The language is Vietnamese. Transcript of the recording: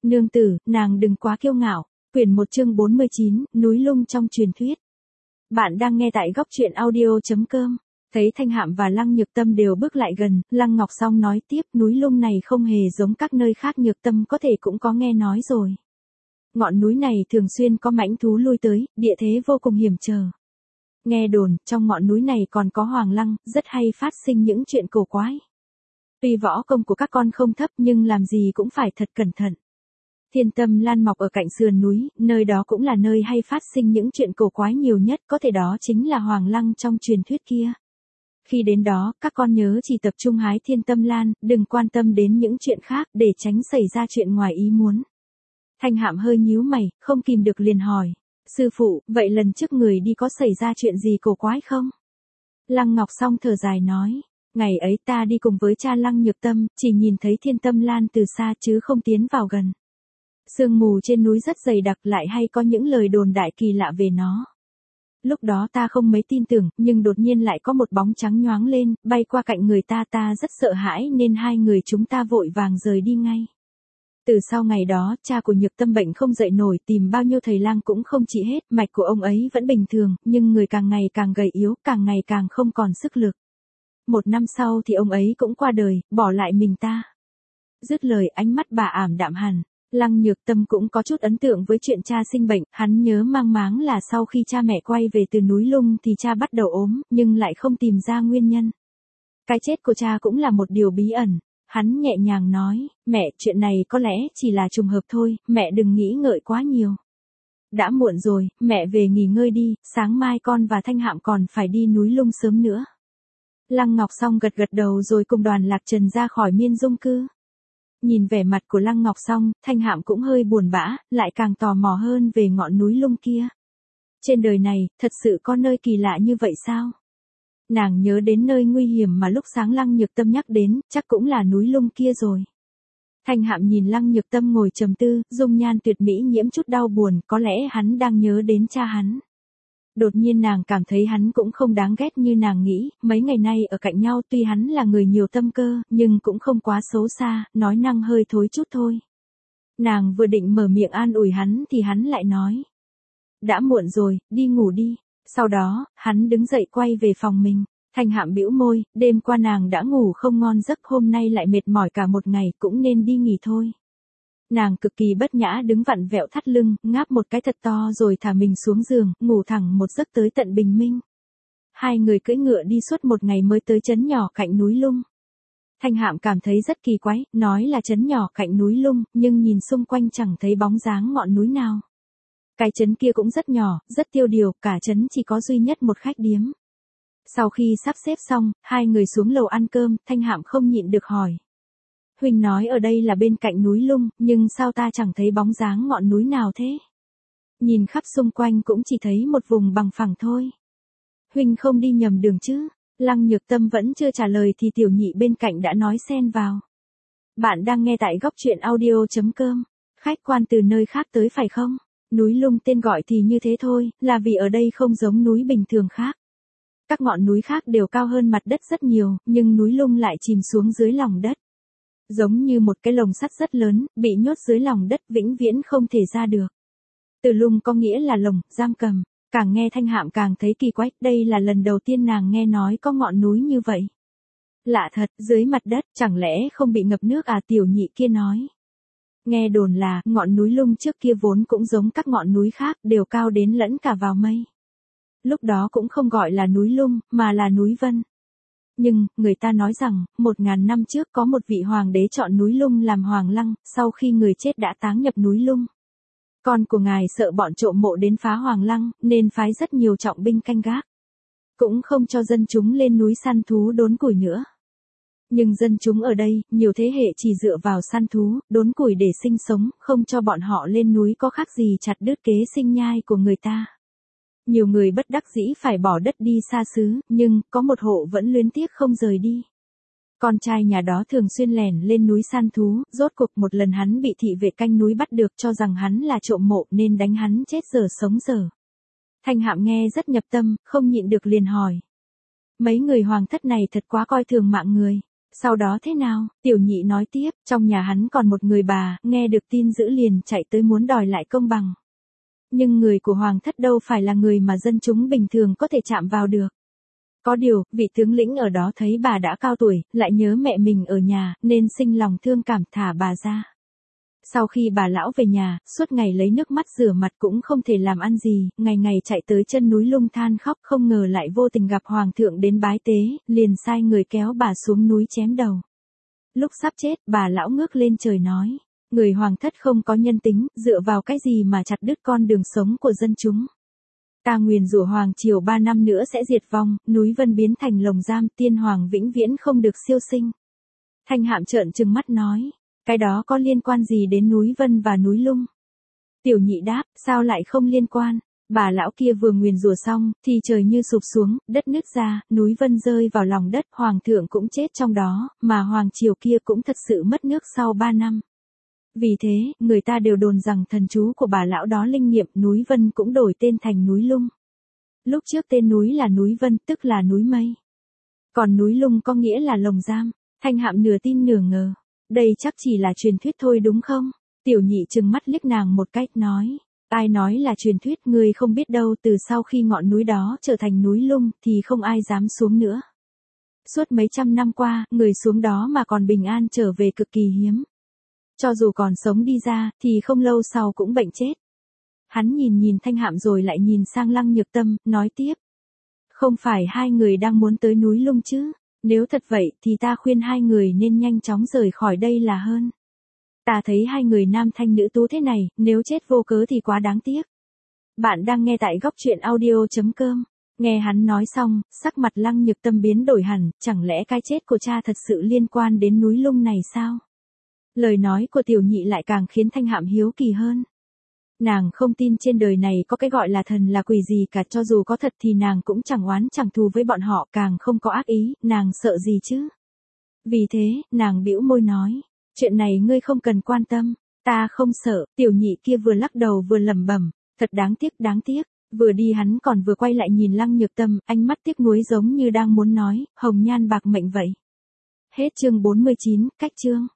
Nương tử, nàng đừng quá kiêu ngạo. Quyển 1 chương 49, núi lung trong truyền thuyết. Bạn đang nghe tại góc truyện audio.com. Thấy Thanh Hạm và Lăng Nhược Tâm đều bước lại gần, Lăng Ngọc Song nói tiếp, núi lung này không hề giống các nơi khác, Nhược Tâm có thể cũng có nghe nói rồi. Ngọn núi này thường xuyên có mãnh thú lui tới, địa thế vô cùng hiểm trở. Nghe đồn, trong ngọn núi này còn có Hoàng Lăng, rất hay phát sinh những chuyện cổ quái. Tuy võ công của các con không thấp nhưng làm gì cũng phải thật cẩn thận. Thiên Tâm Lan mọc ở cạnh sườn núi, nơi đó cũng là nơi hay phát sinh những chuyện cổ quái nhiều nhất, có thể đó chính là Hoàng Lăng trong truyền thuyết kia. Khi đến đó, các con nhớ chỉ tập trung hái Thiên Tâm Lan, đừng quan tâm đến những chuyện khác để tránh xảy ra chuyện ngoài ý muốn. Thanh Hạm hơi nhíu mày, không kìm được liền hỏi. Sư phụ, vậy lần trước người đi có xảy ra chuyện gì cổ quái không? Lăng Ngọc Song thở dài nói. Ngày ấy ta đi cùng với cha Lăng Nhược Tâm, chỉ nhìn thấy Thiên Tâm Lan từ xa chứ không tiến vào gần. Sương mù trên núi rất dày đặc, lại hay có những lời đồn đại kỳ lạ về nó. Lúc đó ta không mấy tin tưởng, nhưng đột nhiên lại có một bóng trắng nhoáng lên, bay qua cạnh người ta rất sợ hãi nên hai người chúng ta vội vàng rời đi ngay. Từ sau ngày đó, cha của Nhược Tâm bệnh không dậy nổi, tìm bao nhiêu thầy lang cũng không trị hết, mạch của ông ấy vẫn bình thường, nhưng người càng ngày càng gầy yếu, càng ngày càng không còn sức lực. 1 năm sau thì ông ấy cũng qua đời, bỏ lại mình ta. Dứt lời ánh mắt bà ảm đạm hẳn. Lăng Nhược Tâm cũng có chút ấn tượng với chuyện cha sinh bệnh, hắn nhớ mang máng là sau khi cha mẹ quay về từ núi lung thì cha bắt đầu ốm, nhưng lại không tìm ra nguyên nhân. Cái chết của cha cũng là một điều bí ẩn. Hắn nhẹ nhàng nói, mẹ, chuyện này có lẽ chỉ là trùng hợp thôi, mẹ đừng nghĩ ngợi quá nhiều. Đã muộn rồi, mẹ về nghỉ ngơi đi, sáng mai con và Thanh Hạm còn phải đi núi lung sớm nữa. Lăng Ngọc Song gật gật đầu rồi cùng Đoàn Lạc Trần ra khỏi Miên Dung Cư. Nhìn vẻ mặt của Lăng Ngọc Song, Thanh Hạm cũng hơi buồn bã, lại càng tò mò hơn về ngọn núi lung kia. Trên đời này, thật sự có nơi kỳ lạ như vậy sao? Nàng nhớ đến nơi nguy hiểm mà lúc sáng Lăng Nhược Tâm nhắc đến, chắc cũng là núi lung kia rồi. Thanh Hạm nhìn Lăng Nhược Tâm ngồi trầm tư, dung nhan tuyệt mỹ nhiễm chút đau buồn, có lẽ hắn đang nhớ đến cha hắn. Đột nhiên nàng cảm thấy hắn cũng không đáng ghét như nàng nghĩ, mấy ngày nay ở cạnh nhau tuy hắn là người nhiều tâm cơ, nhưng cũng không quá xấu xa, nói năng hơi thối chút thôi. Nàng vừa định mở miệng an ủi hắn thì hắn lại nói. Đã muộn rồi, đi ngủ đi. Sau đó, hắn đứng dậy quay về phòng mình. Thanh Hạm bĩu môi, đêm qua nàng đã ngủ không ngon giấc, hôm nay lại mệt mỏi cả một ngày, cũng nên đi nghỉ thôi. Nàng cực kỳ bất nhã đứng vặn vẹo thắt lưng, ngáp một cái thật to rồi thả mình xuống giường, ngủ thẳng một giấc tới tận bình minh. Hai người cưỡi ngựa đi suốt một ngày mới tới trấn nhỏ cạnh núi lung. Thanh Hạm cảm thấy rất kỳ quái, nói là trấn nhỏ cạnh núi lung, nhưng nhìn xung quanh chẳng thấy bóng dáng ngọn núi nào. Cái trấn kia cũng rất nhỏ, rất tiêu điều, cả trấn chỉ có duy nhất một khách điếm. Sau khi sắp xếp xong, hai người xuống lầu ăn cơm, Thanh Hạm không nhịn được hỏi. Huynh nói ở đây là bên cạnh núi lung, nhưng sao ta chẳng thấy bóng dáng ngọn núi nào thế? Nhìn khắp xung quanh cũng chỉ thấy một vùng bằng phẳng thôi. Huynh không đi nhầm đường chứ? Lăng Nhược Tâm vẫn chưa trả lời thì tiểu nhị bên cạnh đã nói xen vào. Bạn đang nghe tại góc truyện audio.com. Khách quan từ nơi khác tới phải không? Núi lung tên gọi thì như thế thôi, là vì ở đây không giống núi bình thường khác. Các ngọn núi khác đều cao hơn mặt đất rất nhiều, nhưng núi lung lại chìm xuống dưới lòng đất. Giống như một cái lồng sắt rất lớn, bị nhốt dưới lòng đất vĩnh viễn không thể ra được. Từ lung có nghĩa là lồng, giam cầm. Càng nghe Thanh Hạm càng thấy kỳ quái, đây là lần đầu tiên nàng nghe nói có ngọn núi như vậy. Lạ thật, dưới mặt đất, chẳng lẽ không bị ngập nước à, tiểu nhị kia nói. Nghe đồn là, ngọn núi lung trước kia vốn cũng giống các ngọn núi khác, đều cao đến lẫn cả vào mây. Lúc đó cũng không gọi là núi lung, mà là núi Vân. Nhưng, người ta nói rằng, 1000 năm trước có một vị hoàng đế chọn núi lung làm hoàng lăng, sau khi người chết đã táng nhập núi lung. Con của ngài sợ bọn trộm mộ đến phá hoàng lăng, nên phái rất nhiều trọng binh canh gác. Cũng không cho dân chúng lên núi săn thú đốn củi nữa. Nhưng dân chúng ở đây, nhiều thế hệ chỉ dựa vào săn thú, đốn củi để sinh sống, không cho bọn họ lên núi có khác gì chặt đứt kế sinh nhai của người ta. Nhiều người bất đắc dĩ phải bỏ đất đi xa xứ, nhưng có một hộ vẫn luyến tiếc không rời đi. Con trai nhà đó thường xuyên lẻn lên núi săn thú, rốt cuộc một lần hắn bị thị vệ canh núi bắt được, cho rằng hắn là trộm mộ nên đánh hắn chết dở sống dở. Thanh Hạm nghe rất nhập tâm, không nhịn được liền hỏi. Mấy người hoàng thất này thật quá coi thường mạng người. Sau đó thế nào? Tiểu nhị nói tiếp, trong nhà hắn còn một người bà, nghe được tin dữ liền chạy tới muốn đòi lại công bằng. Nhưng người của hoàng thất đâu phải là người mà dân chúng bình thường có thể chạm vào được. Có điều, vị tướng lĩnh ở đó thấy bà đã cao tuổi, lại nhớ mẹ mình ở nhà, nên sinh lòng thương cảm thả bà ra. Sau khi bà lão về nhà, suốt ngày lấy nước mắt rửa mặt cũng không thể làm ăn gì, ngày ngày chạy tới chân núi Lung than khóc, không ngờ lại vô tình gặp hoàng thượng đến bái tế, liền sai người kéo bà xuống núi chém đầu. Lúc sắp chết, bà lão ngước lên trời nói, người hoàng thất không có nhân tính, dựa vào cái gì mà chặt đứt con đường sống của dân chúng. Ta nguyền rủa hoàng triều 3 năm nữa sẽ diệt vong, núi Vân biến thành lồng giam, tiên hoàng vĩnh viễn không được siêu sinh. Thanh Hạm trợn trừng mắt nói, cái đó có liên quan gì đến núi Vân và núi Lung? Tiểu nhị đáp, sao lại không liên quan? Bà lão kia vừa nguyền rủa xong, thì trời như sụp xuống, đất nứt ra, núi Vân rơi vào lòng đất, hoàng thượng cũng chết trong đó, mà hoàng triều kia cũng thật sự mất nước sau 3 năm. Vì thế, người ta đều đồn rằng thần chú của bà lão đó linh nghiệm, núi Vân cũng đổi tên thành núi Lung. Lúc trước tên núi là núi Vân, tức là núi mây. Còn núi Lung có nghĩa là lồng giam. Thanh Hạm nửa tin nửa ngờ. Đây chắc chỉ là truyền thuyết thôi đúng không? Tiểu nhị trừng mắt liếc nàng một cách nói. Ai nói là truyền thuyết, ngươi không biết đâu, từ sau khi ngọn núi đó trở thành núi Lung thì không ai dám xuống nữa. Suốt mấy trăm năm qua, người xuống đó mà còn bình an trở về cực kỳ hiếm. Cho dù còn sống đi ra, thì không lâu sau cũng bệnh chết. Hắn nhìn Thanh Hạm rồi lại nhìn sang Lăng Nhược Tâm, nói tiếp. Không phải hai người đang muốn tới núi Lung chứ? Nếu thật vậy thì ta khuyên hai người nên nhanh chóng rời khỏi đây là hơn. Ta thấy hai người nam thanh nữ tú thế này, nếu chết vô cớ thì quá đáng tiếc. Bạn đang nghe tại goctruyện.audio.com. Nghe hắn nói xong, sắc mặt Lăng Nhược Tâm biến đổi hẳn, chẳng lẽ cái chết của cha thật sự liên quan đến núi Lung này sao? Lời nói của tiểu nhị lại càng khiến Thanh Hạm hiếu kỳ hơn. Nàng không tin trên đời này có cái gọi là thần là quỷ gì cả, cho dù có thật thì nàng cũng chẳng oán chẳng thù với bọn họ, càng không có ác ý, nàng sợ gì chứ? Vì thế, nàng bĩu môi nói, chuyện này ngươi không cần quan tâm, ta không sợ. Tiểu nhị kia vừa lắc đầu vừa lẩm bẩm, thật đáng tiếc, vừa đi hắn còn vừa quay lại nhìn Lăng Nhược Tâm, ánh mắt tiếc nuối giống như đang muốn nói, hồng nhan bạc mệnh vậy. Hết chương 49, cách chương.